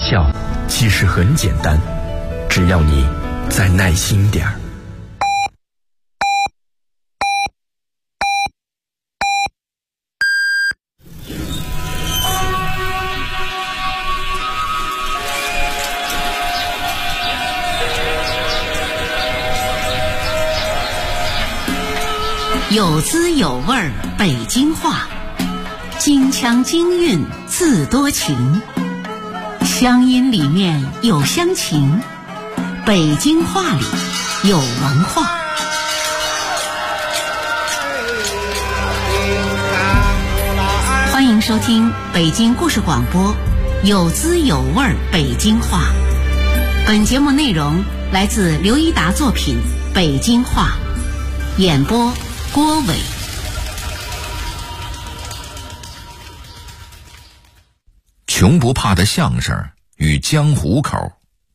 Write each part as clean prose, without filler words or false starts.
笑其实很简单，只要你再耐心点儿。 有滋有味儿北京话，京腔京韵字多情，乡音里面有乡情，北京话里有文化。欢迎收听北京故事广播有滋有味儿北京话。本节目内容来自刘一达作品《北京话》，演播郭伟。 穷不怕的相声与江湖口。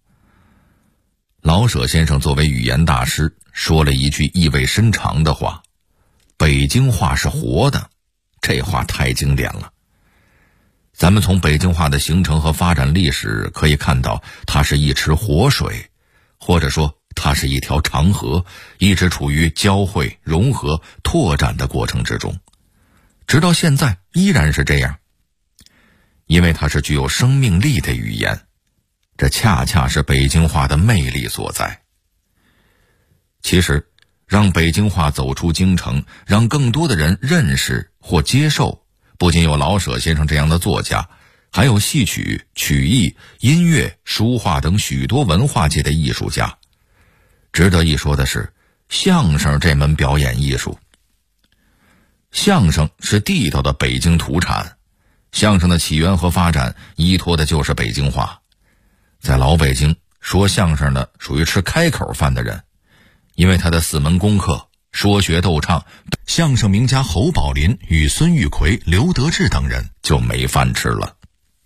老舍先生作为语言大师，说了一句意味深长的话：北京话是活的。这话太经典了。咱们从北京话的形成和发展历史可以看到，它是一池活水，或者说它是一条长河，一直处于交汇、融合、拓展的过程之中，直到现在依然是这样。因为它是具有生命力的语言，这恰恰是北京话的魅力所在。其实让北京话走出京城，让更多的人认识或接受，不仅有老舍先生这样的作家，还有戏曲、曲艺、音乐、书画等许多文化界的艺术家。值得一说的是，相声这门表演艺术。相声是地道的北京土产，相声的起源和发展依托的就是北京话。在老北京，说相声的属于吃开口饭的人，因为他的4门功课说学逗唱，相声名家侯宝林与孙玉奎、刘德志等人就没饭吃了。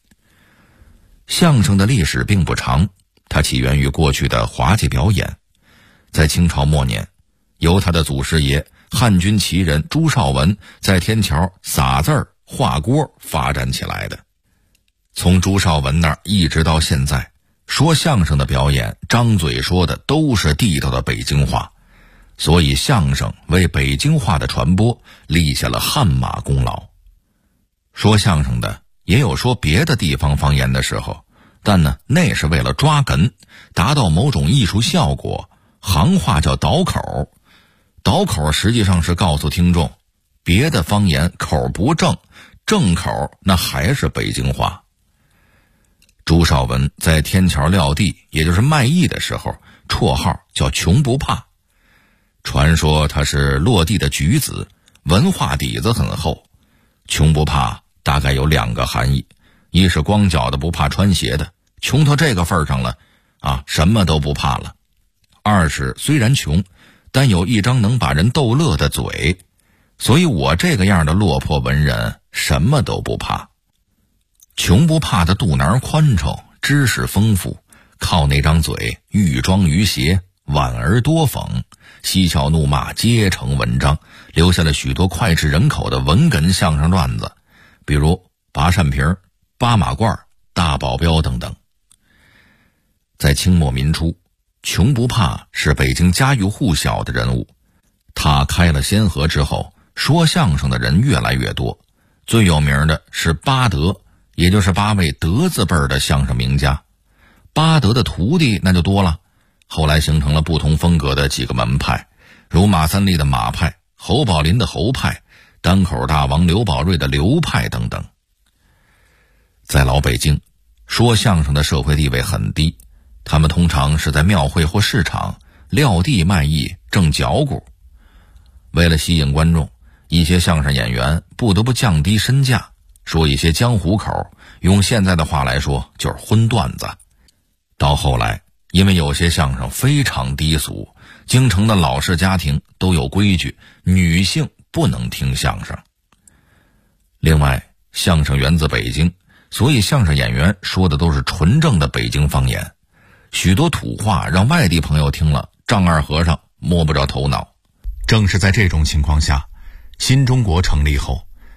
相声的历史并不长，它起源于过去的滑稽表演，在清朝末年，由他的祖师爷汉军旗人朱绍文在天桥撒字儿、画锅发展起来的。从朱绍文那儿一直到现在，说相声的表演张嘴说的都是地道的北京话，所以相声为北京话的传播立下了汗马功劳。说相声的也有说别的地方方言的时候，但呢，那是为了抓哏，达到某种艺术效果，行话叫倒口。倒口实际上是告诉听众，别的方言口不正，正口那还是北京话。朱绍文在天桥撂地，也就是卖艺的时候，绰号叫穷不怕。传说他是落地的举子，文化底子很厚。穷不怕大概有2个含义，一是光脚的不怕穿鞋的，穷到这个份上了什么都不怕了；二是虽然穷，但有一张能把人逗乐的嘴，所以我这个样的落魄文人什么都不怕。穷不怕的肚腩宽敞，知识丰富，靠那张嘴欲庄于谐，婉而多讽，嬉笑怒骂皆成文章，留下了许多脍炙人口的文哏相声段子，比如拔扇皮、八马褂、大保镖等等。在清末民初，穷不怕是北京家喻户晓的人物，他开了先河之后，说相声的人越来越多。最有名的是八德，也就是8位德字辈的相声名家。八德的徒弟那就多了，后来形成了不同风格的几个门派，如马三立的马派、侯宝林的侯派、单口大王刘宝瑞的刘派等等。在老北京，说相声的社会地位很低，他们通常是在庙会或市场撂地卖艺挣脚骨。为了吸引观众，一些相声演员不得不降低身价，说一些江湖口，用现在的话来说就是荤段子。到后来，因为有些相声非常低俗，京城的老式家庭都有规矩，女性不能听相声。另外，相声源自北京，所以相声演员说的都是纯正的北京方言，许多土话让外地朋友听了丈二和尚摸不着头脑。正是在这种情况下，新中国成立后，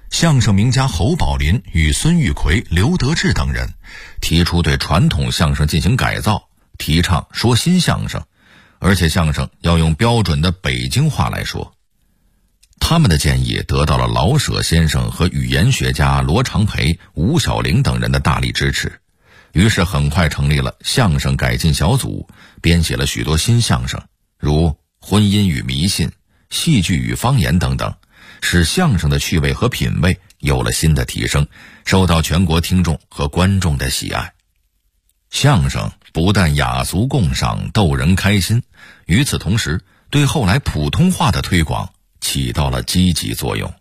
相声名家侯宝林与孙玉奎、刘德志等人提出对传统相声进行改造，提倡说新相声，而且相声要用标准的北京话来说。他们的建议得到了老舍先生和语言学家罗长培、吴小玲等人的大力支持，于是很快成立了相声改进小组，编写了许多新相声，如婚姻与迷信、戏剧与方言等等，使相声的趣味和品味有了新的提升，受到全国听众和观众的喜爱。相声不但雅俗共赏，逗人开心，与此同时对后来普通话的推广起到了积极作用。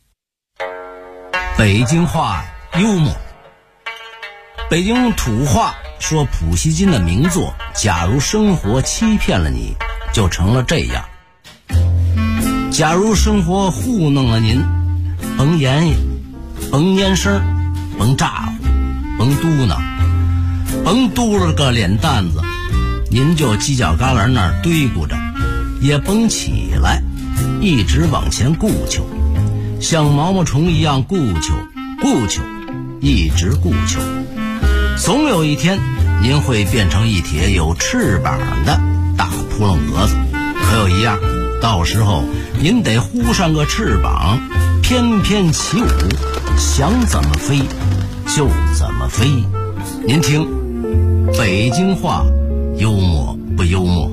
北京话幽默。北京土话说普希金的名作《假如生活欺骗了你》就成了这样。假如生活糊弄了您，甭言语，甭蔫声，甭咋呼，甭嘟囔，甭嘟了个脸蛋子，您就犄角旮旯那儿堆咕着，也甭起来，一直往前顾求，像毛毛虫一样顾求，一直顾求，总有一天您会变成一帖有翅膀的大扑棱蛾子。可有一样，到时候您得呼上个翅膀，翩翩起舞，想怎么飞就怎么飞。您听，北京话幽默不幽默？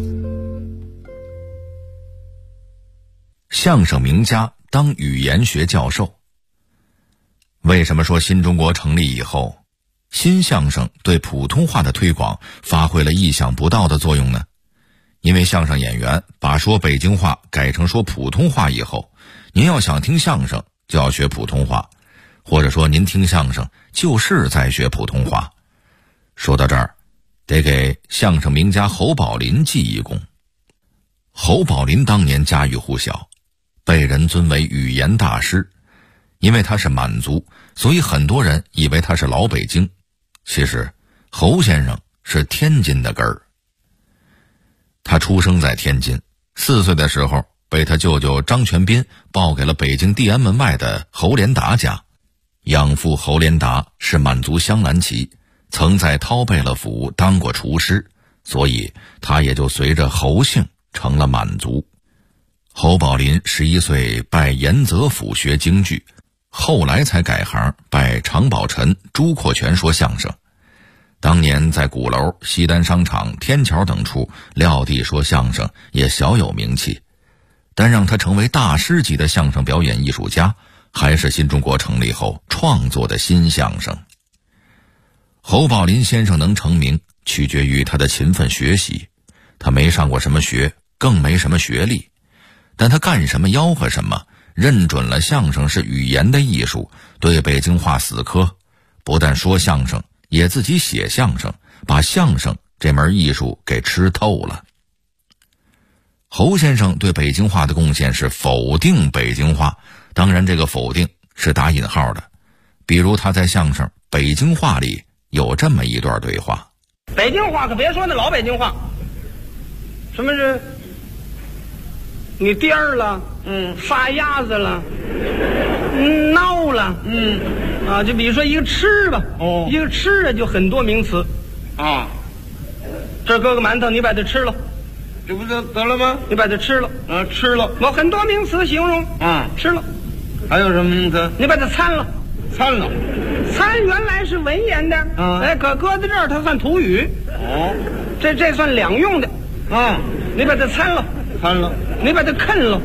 相声名家当语言学教授。为什么说新中国成立以后，新相声对普通话的推广发挥了意想不到的作用呢？因为相声演员把说北京话改成说普通话以后，您要想听相声就要学普通话，或者说您听相声就是在学普通话。说到这儿，得给相声名家侯宝林记一功。侯宝林当年家喻户晓，被人尊为语言大师，因为他是满族，所以很多人以为他是老北京。其实侯先生是天津的根儿。他出生在天津，4岁的时候被他舅舅张全斌抱给了北京地安门外的侯连达家。养父侯连达是满族镶蓝旗，曾在饕贝勒府当过厨师，所以他也就随着侯姓成了满族。侯宝林11岁拜严泽府学京剧，后来才改行拜常宝臣、朱阔全说相声。当年在鼓楼、西单商场、天桥等处撂地说相声也小有名气，但让他成为大师级的相声表演艺术家，还是新中国成立后创作的新相声。侯宝林先生能成名，取决于他的勤奋学习。他没上过什么学，更没什么学历，但他干什么吆喝什么，认准了相声是语言的艺术，对北京话死磕，不但说相声，也自己写相声，把相声这门艺术给吃透了。侯先生对北京话的贡献是否定北京话，当然这个否定是打引号的。比如他在相声《北京话》里有这么一段对话： 北京话可别说那老北京话，什么是你颠儿了，发鸭子了，孬了，就比如说一个吃吧，一个吃啊就很多名词啊。这搁个馒头，你把它吃了，这不就得了吗？你把它吃了，吃了，我很多名词形容，吃了。还有什么名词？你把它参了，参了。参原来是文言的，可搁在这儿它算土语，这算两用的，你把它参了，参了。你把它啃了，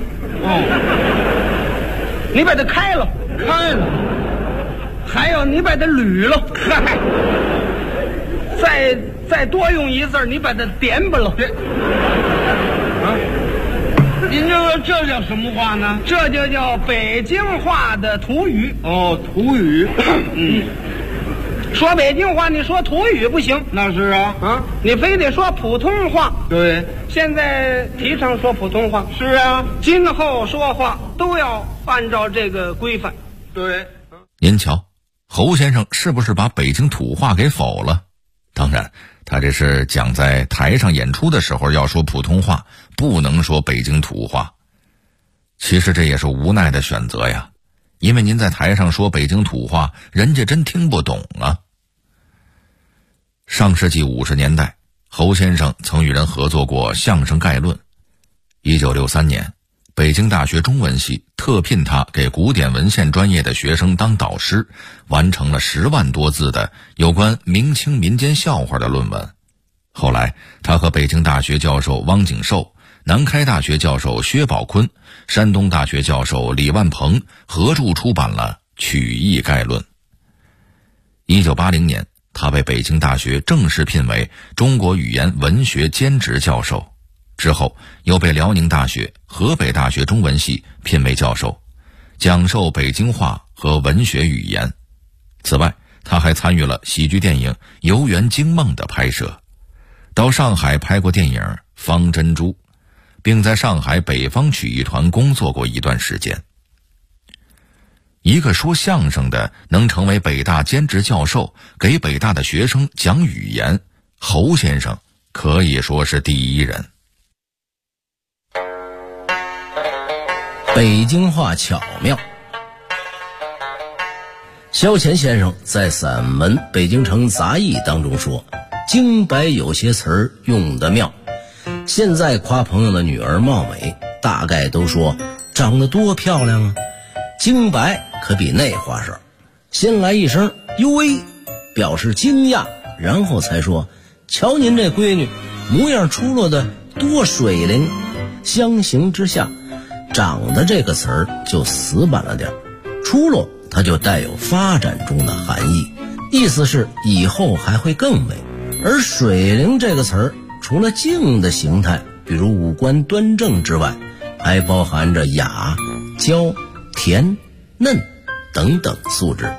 你把它开了，开了。还有你把它捋了，再多用一字，你把它点吧了。您这叫什么话呢？这就叫北京话的土语。土语。说北京话，你说土语不行。那是啊，你非得说普通话。对，现在提倡说普通话。是啊，今后说话都要按照这个规范。对， 您瞧，侯先生是不是把北京土话给否了？当然，他这是讲在台上演出的时候要说普通话，不能说北京土话。其实这也是无奈的选择呀。 因为您在台上说北京土话，人家真听不懂啊。上世纪50年代，侯先生曾与人合作过相声概论。1963年，北京大学中文系特聘他给古典文献专业的学生当导师，完成了10万多字的有关明清民间笑话的论文。后来他和北京大学教授汪景寿、南开大学教授薛宝坤、山东大学教授李万鹏合著出版了《曲艺概论》。1980年，他被北京大学正式聘为中国语言文学兼职教授，之后又被辽宁大学、河北大学中文系聘为教授，讲授北京话和文学语言。此外，他还参与了喜剧电影《游园惊梦》的拍摄，到上海拍过电影《方珍珠》，并在上海北方曲艺团工作过一段时间。一个说相声的能成为北大兼职教授，给北大的学生讲语言，侯先生可以说是第一人。 北京话巧妙。萧乾先生在散文《北京城杂艺》当中说，京白有些词儿用得妙。现在夸朋友的女儿貌美，大概都说长得多漂亮啊。京白可比那花哨，先来一声哟喂，表示惊讶，然后才说瞧您这闺女模样出落的多水灵。相形之下，长得这个词儿就死板了点，出落它就带有发展中的含义，意思是以后还会更美。而水灵这个词儿除了静的形态，比如五官端正之外，还包含着雅、娇、甜、嫩等等素质。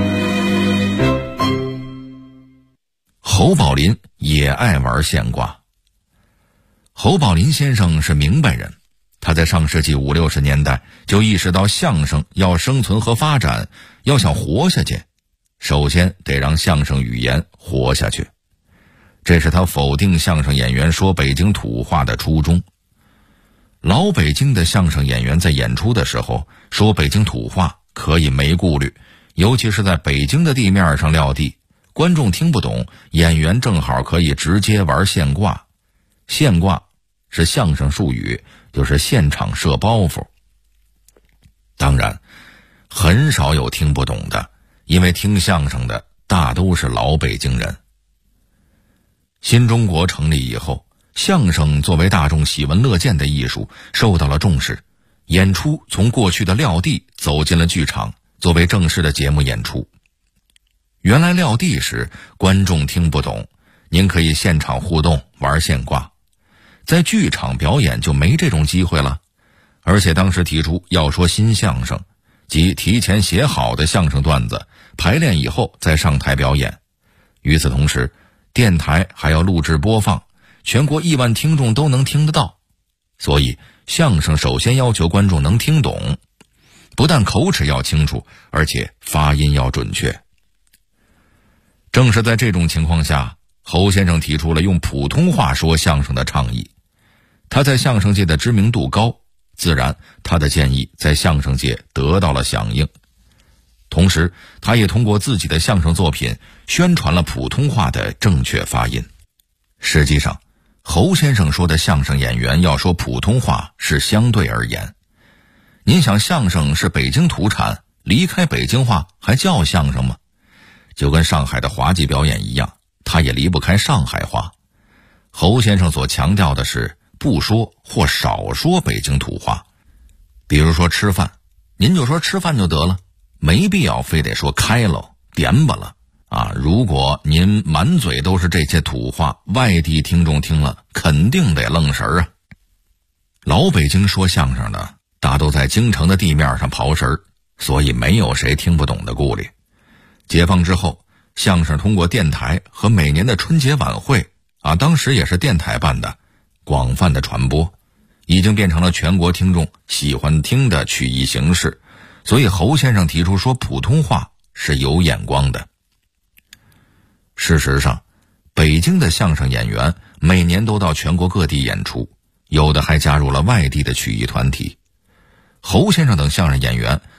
侯宝林也爱玩现卦。侯宝林先生是明白人，他在上世纪50、60年代就意识到相声要生存和发展，要想活下去，首先得让相声语言活下去。这是他否定相声演员说北京土话的初衷。老北京的相声演员在演出的时候说北京土话可以没顾虑，尤其是在北京的地面上撂地，观众听不懂，演员正好可以直接玩现卦。现卦是相声术语，就是现场设包袱。当然很少有听不懂的，因为听相声的大都是老北京人。新中国成立以后，相声作为大众喜闻乐见的艺术受到了重视，演出从过去的撂地走进了剧场，作为正式的节目演出。原来撂地时观众听不懂，您可以现场互动玩现卦，在剧场表演就没这种机会了。而且当时提出要说新相声，即提前写好的相声段子，排练以后再上台表演。与此同时，电台还要录制播放，全国亿万听众都能听得到。所以相声首先要求观众能听懂，不但口齿要清楚，而且发音要准确。正是在这种情况下，侯先生提出了用普通话说相声的倡议。他在相声界的知名度高，自然他的建议在相声界得到了响应。同时他也通过自己的相声作品宣传了普通话的正确发音。实际上侯先生说的相声演员要说普通话是相对而言。您想，相声是北京土产，离开北京话还叫相声吗？就跟上海的滑稽表演一样，他也离不开上海话。侯先生所强调的是不说或少说北京土话。比如说吃饭，您就说吃饭就得了，没必要非得说开了点吧了啊！如果您满嘴都是这些土话，外地听众听了肯定得愣神儿啊。老北京说相声的大都在京城的地面上刨食儿，所以没有谁听不懂的顾虑。解放之后，相声通过电台和每年的春节晚会当时也是电台办的，广泛的传播，已经变成了全国听众喜欢听的曲艺形式。所以侯先生提出说普通话是有眼光的。事实上，北京的相声演员每年都到全国各地演出，有的还加入了外地的曲艺团体。侯先生等相声演员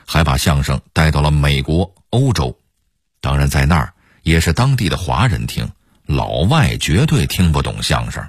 还把相声带到了美国、欧洲。当然在那儿也是当地的华人听，老外绝对听不懂相声。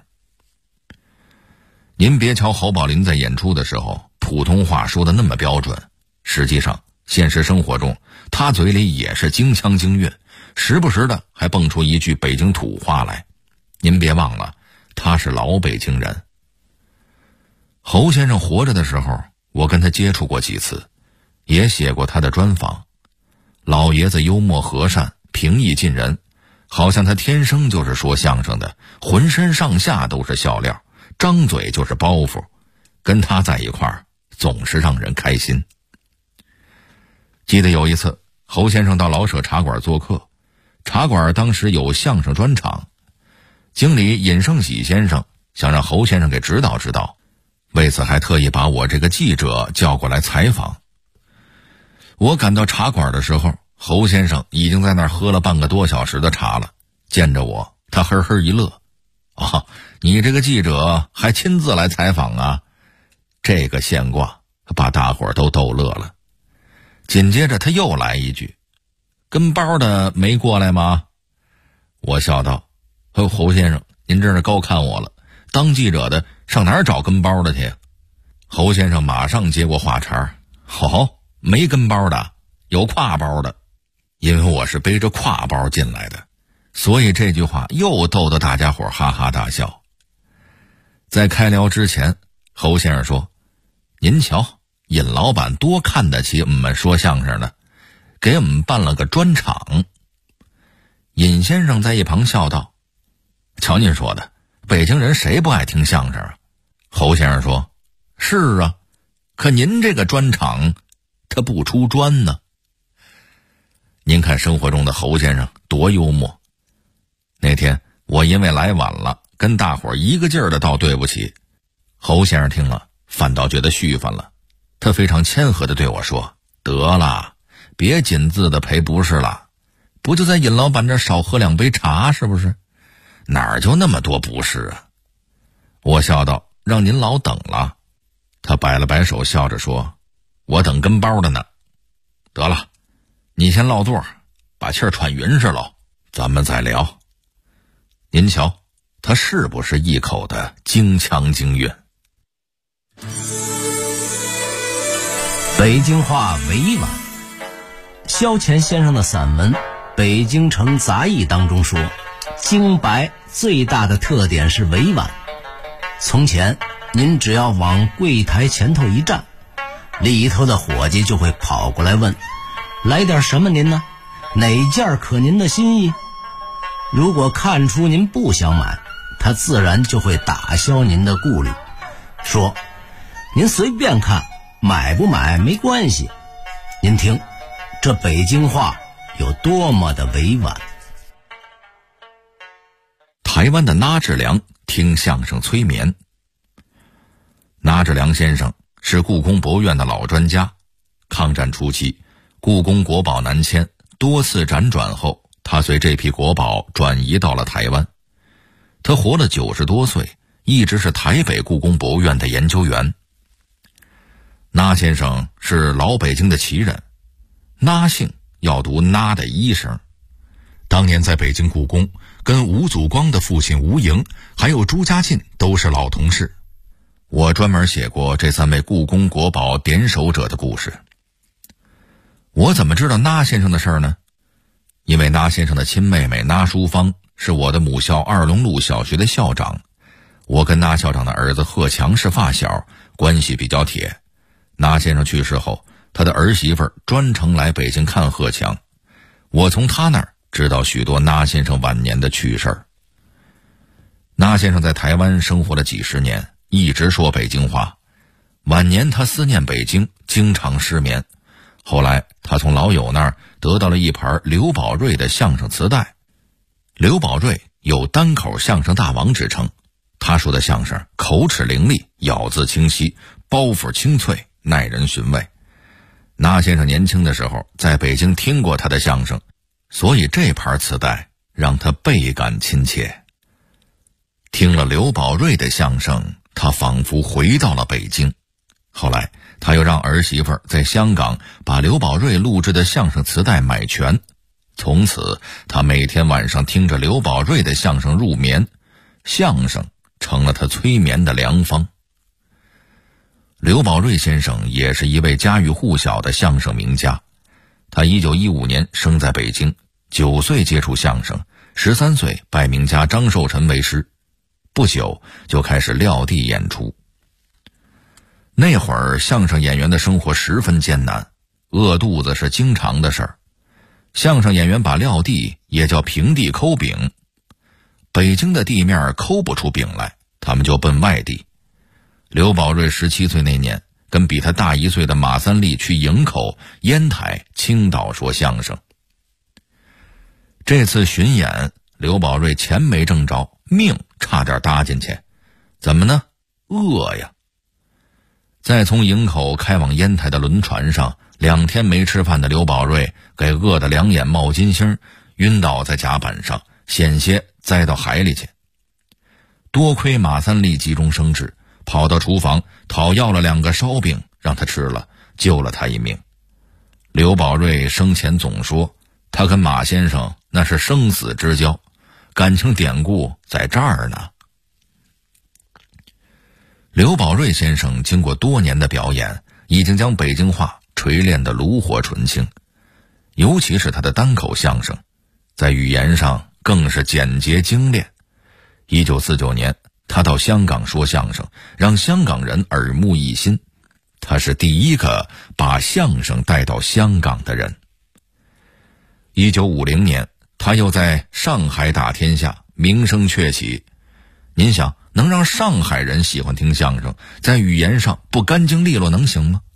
您别瞧侯宝林在演出的时候普通话说的那么标准，实际上现实生活中他嘴里也是京腔京韵，时不时的还蹦出一句北京土话来。您别忘了，他是老北京人。侯先生活着的时候，我跟他接触过几次，也写过他的专访。老爷子幽默和善，平易近人，好像他天生就是说相声的，浑身上下都是笑料，张嘴就是包袱，跟他在一块儿总是让人开心。记得有一次，侯先生到老舍茶馆做客，茶馆当时有相声专场，经理尹胜喜先生想让侯先生给指导指导，为此还特意把我这个记者叫过来采访。我赶到茶馆的时候，侯先生已经在那儿喝了半个多小时的茶了。见着我，他呵呵一乐：“哦，你这个记者还亲自来采访啊？”这个现挂把大伙儿都逗乐了。紧接着他又来一句：“跟包的没过来吗？”我笑道：“侯先生，您真是高看我了，当记者的上哪儿找跟包的去？”侯先生马上接过话茬：“没跟包的，有挎包的。”因为我是背着挎包进来的，所以这句话又逗得大家伙哈哈大笑。在开聊之前，侯先生说：“您瞧，尹老板多看得起我们说相声的，给我们办了个专场。”尹先生在一旁笑道：“瞧您说的，北京人谁不爱听相声啊？”侯先生说：“是啊，可您这个专场他不出专呢。”您看生活中的侯先生多幽默。那天我因为来晚了，跟大伙儿一个劲儿的道对不起。侯先生听了反倒觉得续烦了，他非常谦和的对我说：“得了，别紧字的赔不是了，不就在尹老板这少喝2杯茶是不是？哪儿就那么多不是啊？”我笑道：“让您老等了。”他摆了摆手笑着说：“我等跟包的呢。得了，你先落座，把气儿喘匀实喽，咱们再聊。”您瞧，他是不是一口的京腔京韵？ 北京话委婉。萧乾先生的散文《北京城杂役》当中说，京白最大的特点是委婉。从前您只要往柜台前头一站，里头的伙计就会跑过来问：“来点什么您呢？哪件可您的心意？”如果看出您不想买，他自然就会打消您的顾虑，说：“您随便看，买不买没关系。”您听，这北京话有多么的委婉。 台湾的那志良听相声催眠。那志良先生是故宫博物院的老专家，抗战初期故宫国宝南迁，多次辗转后，他随这批国宝转移到了台湾。他活了90多岁，一直是台北故宫博物院的研究员。那先生是老北京的旗人，那姓要读那的一声。当年在北京故宫，跟吴祖光的父亲吴莹还有朱家进都是老同事。我专门写过这3位故宫国宝点手者的故事。我怎么知道那先生的事儿呢？因为那先生的亲妹妹那淑芳是我的母校二龙路小学的校长，我跟那校长的儿子贺强是发小，关系比较铁。那先生去世后，他的儿媳妇专程来北京看贺强，我从他那儿知道许多那先生晚年的趣事儿。那先生在台湾生活了几十年，一直说北京话。晚年他思念北京，经常失眠。后来他从老友那儿得到了一盘刘宝瑞的相声磁带。刘宝瑞有单口相声大王之称，他说的相声口齿伶俐，咬字清晰，包袱清脆，耐人寻味。那先生年轻的时候在北京听过他的相声，所以这盘磁带让他倍感亲切。听了刘宝瑞的相声，他仿佛回到了北京。后来他又让儿媳妇在香港把刘宝瑞录制的相声磁带买全，从此他每天晚上听着刘宝瑞的相声入眠，相声成了他催眠的良方。刘宝瑞先生也是一位家喻户晓的相声名家，他1915年生在北京，9岁接触相声，13岁拜名家张寿臣为师，不久就开始撂地演出。那会儿相声演员的生活十分艰难，饿肚子是经常的事儿。相声演员把撂地也叫平地抠饼，北京的地面抠不出饼来，他们就奔外地。刘宝瑞17岁那年，跟比他大1岁的马三立去营口、烟台、青岛说相声。这次巡演，刘宝瑞钱没挣着，命差点搭进去。怎么呢？饿呀！在从营口开往烟台的轮船上，2天没吃饭的刘宝瑞给饿得2眼冒金星，晕倒在甲板上，险些栽到海里去。多亏马三立急中生智，跑到厨房讨要了2个烧饼让他吃了，救了他一命。刘宝瑞生前总说，他跟马先生那是生死之交，感情典故在这儿呢。刘宝瑞先生经过多年的表演，已经将北京话锤炼得炉火纯青，尤其是他的单口相声，在语言上更是简洁精炼。1949年，他到香港说相声，让香港人耳目一新。他是第一个把相声带到香港的人。1950年，他又在上海打天下，名声鹊起。您想，能让上海人喜欢听相声，在语言上不干净利落能行吗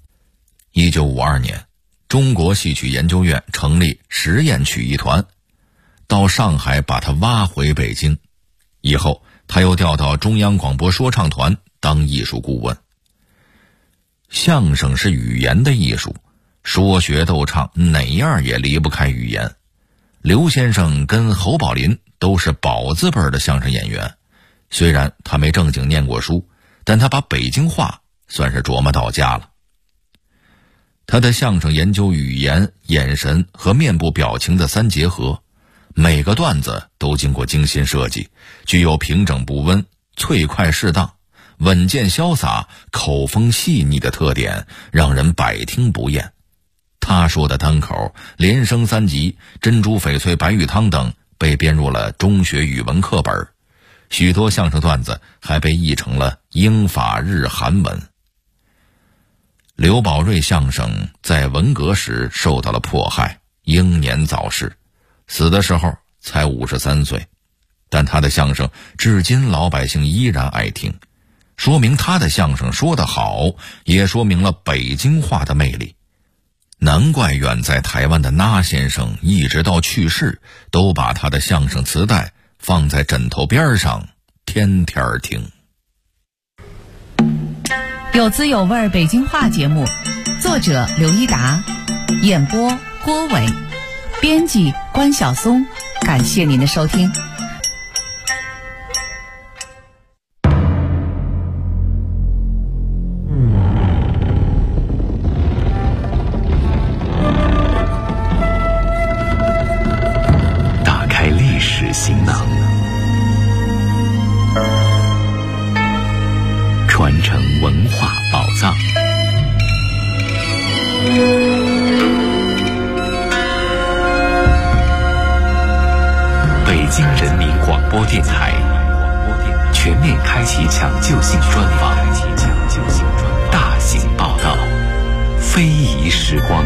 ？1952年，中国戏曲研究院成立实验曲艺团，到上海把他挖回北京。以后他又调到中央广播说唱团当艺术顾问。相声是语言的艺术，说学逗唱哪样也离不开语言。刘先生跟侯宝林都是宝字辈的相声演员，虽然他没正经念过书，但他把北京话算是琢磨到家了。他的相声研究语言、眼神和面部表情的3结合，每个段子都经过精心设计，具有平整不温、脆快适当、稳健潇洒、口风细腻的特点，让人百听不厌。他说的单口、连升3级、珍珠翡翠白玉汤等被编入了中学语文课本，许多相声段子还被译成了英法日韩文。刘宝瑞相声在文革时受到了迫害，英年早逝，死的时候才53岁，但他的相声至今老百姓依然爱听，说明他的相声说得好，也说明了北京话的魅力。难怪远在台湾的那先生一直到去世都把他的相声磁带放在枕头边上，天天听。 有滋有味北京话节目，作者刘一达，演播郭伟，编辑关晓松。感谢您的收听。 打开历史行囊，传承文化宝藏。北京人民广播电台全面开启抢救性专访，大型报道，非遗时光。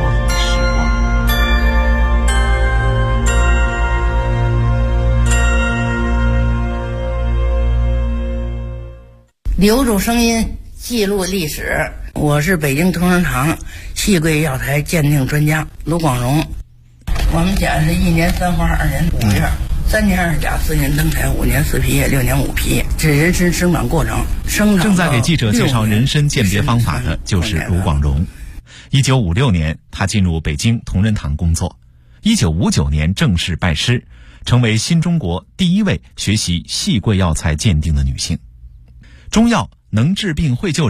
留住声音，记录历史。我是北京同仁堂戏柜药材鉴定专家卢广荣。我们家是1年3花2年5月，3年2甲4年登台5年4皮叶6年5皮，这人参生长过程。 正在给记者介绍人参鉴别方法的就是卢广荣。1956年，他进入北京同仁堂工作。1959年正式拜师，成为新中国第一位学习戏柜药材鉴定的女性。中药能治病会救人，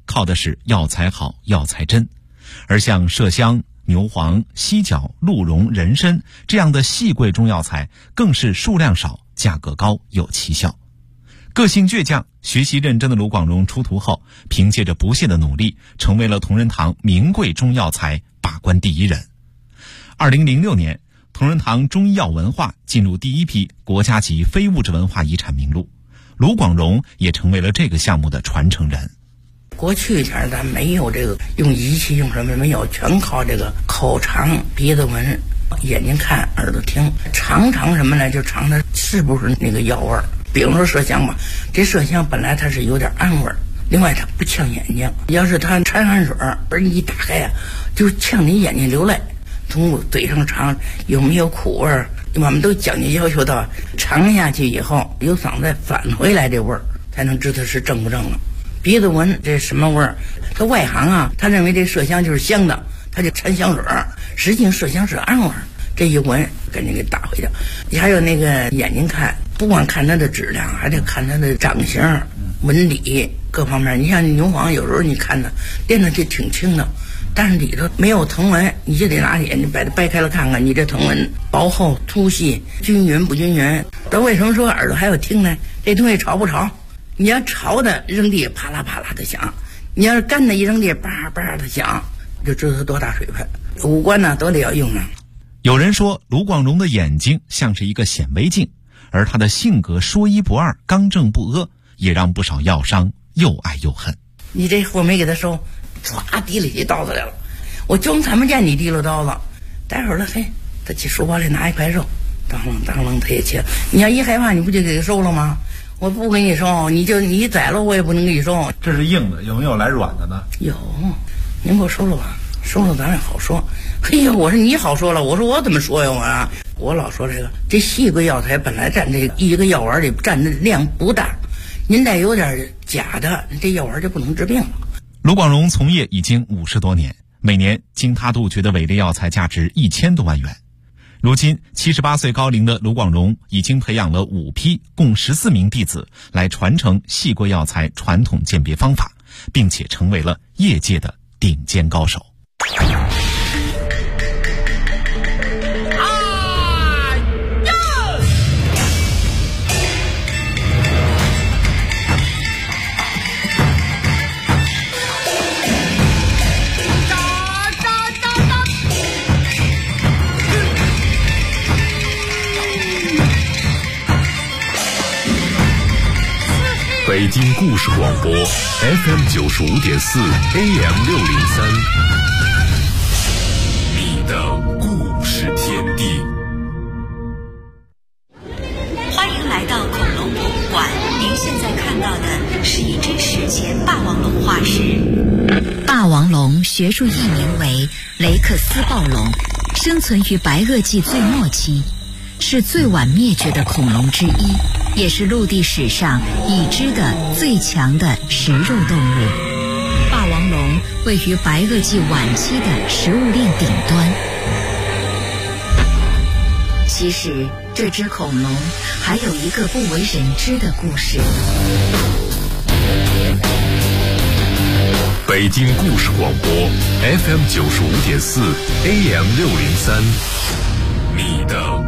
靠的是药材好、药材真，而像麝香、牛黄、犀角、鹿茸、人参这样的细贵中药材，更是数量少、价格高、有奇效。个性倔强、学习认真的卢广荣出徒后，凭借着不懈的努力，成为了同仁堂名贵中药材把关第一人。2006年，同仁堂中医药文化进入第一批国家级非物质文化遗产名录，卢广荣也成为了这个项目的传承人。 过去前咱没有这个用仪器用什么没有，全靠这个口尝、鼻子闻、眼睛看、耳朵听，尝什么呢？就尝它是不是那个药味儿。比如说麝香吧，这麝香本来它是有点暗味儿，另外它不呛眼睛，要是它掺汗水儿一打开呀，就呛你眼睛流泪。从嘴上尝有没有苦味儿，我们都讲究要求到尝下去以后由嗓子返回来这味儿，才能知道是正不正了。鼻子闻这什么味儿，他外行啊，他认为这麝香就是香的，他就掺香水儿，实际上麝香是暗味儿，这一闻赶紧给打回去。还有那个眼睛看，不光看它的质量，还得看它的长相、纹理各方面。你像牛黄，有时候你看它练的就挺轻的，但是里头没有藤纹，你就得拿眼睛把它掰开了看看，你这藤纹薄厚、粗细、均匀不均匀。但为什么说耳朵还要听呢？这东西潮不潮？你要潮的扔地啪啦啪啦的响，你要是干的一扔地叭叭的响，就知道它多大水分。五官呢都得要用上。 有人说卢广荣的眼睛像是一个显微镜，而他的性格说一不二、刚正不阿，也让不少药商又爱又恨。 你这货没给他收，唰提了起刀子来了，我就看不见你提了刀子。待会儿了，嘿，他去书包里拿一块肉，当啷当啷他也切。你要一害怕，你不就给他收了吗？我不给你收，你宰了我也不能给你收。 这是硬的，有没有来软的呢？ 有，您给我收了吧，收了咱也好说。嘿呀，我说你好说了，我说我怎么说呀？我老说这细贵药材本来占这一个药丸里占的量不大，您再有点假的，这药丸就不能治病了。 卢广荣从业已经50多年，每年经他杜绝的伪劣药材价值1000多万元。如今78岁高龄的卢广荣已经培养了5批共14名弟子来传承细贵药材传统鉴别方法，并且成为了业界的顶尖高手。 北京故事广播 FM95.4 AM603，你的故事天地。 欢迎来到恐龙博物馆，您现在看到的是一只史前霸王龙化石。霸王龙学术译名为雷克斯暴龙，生存于白垩纪最末期，是最晚灭绝的恐龙之一，也是陆地史上已知的最强的食肉动物。霸王龙位于白垩纪晚期的食物链顶端。其实这只恐龙还有一个不为人知的故事。 北京故事广播 FM95.4 AM603，你的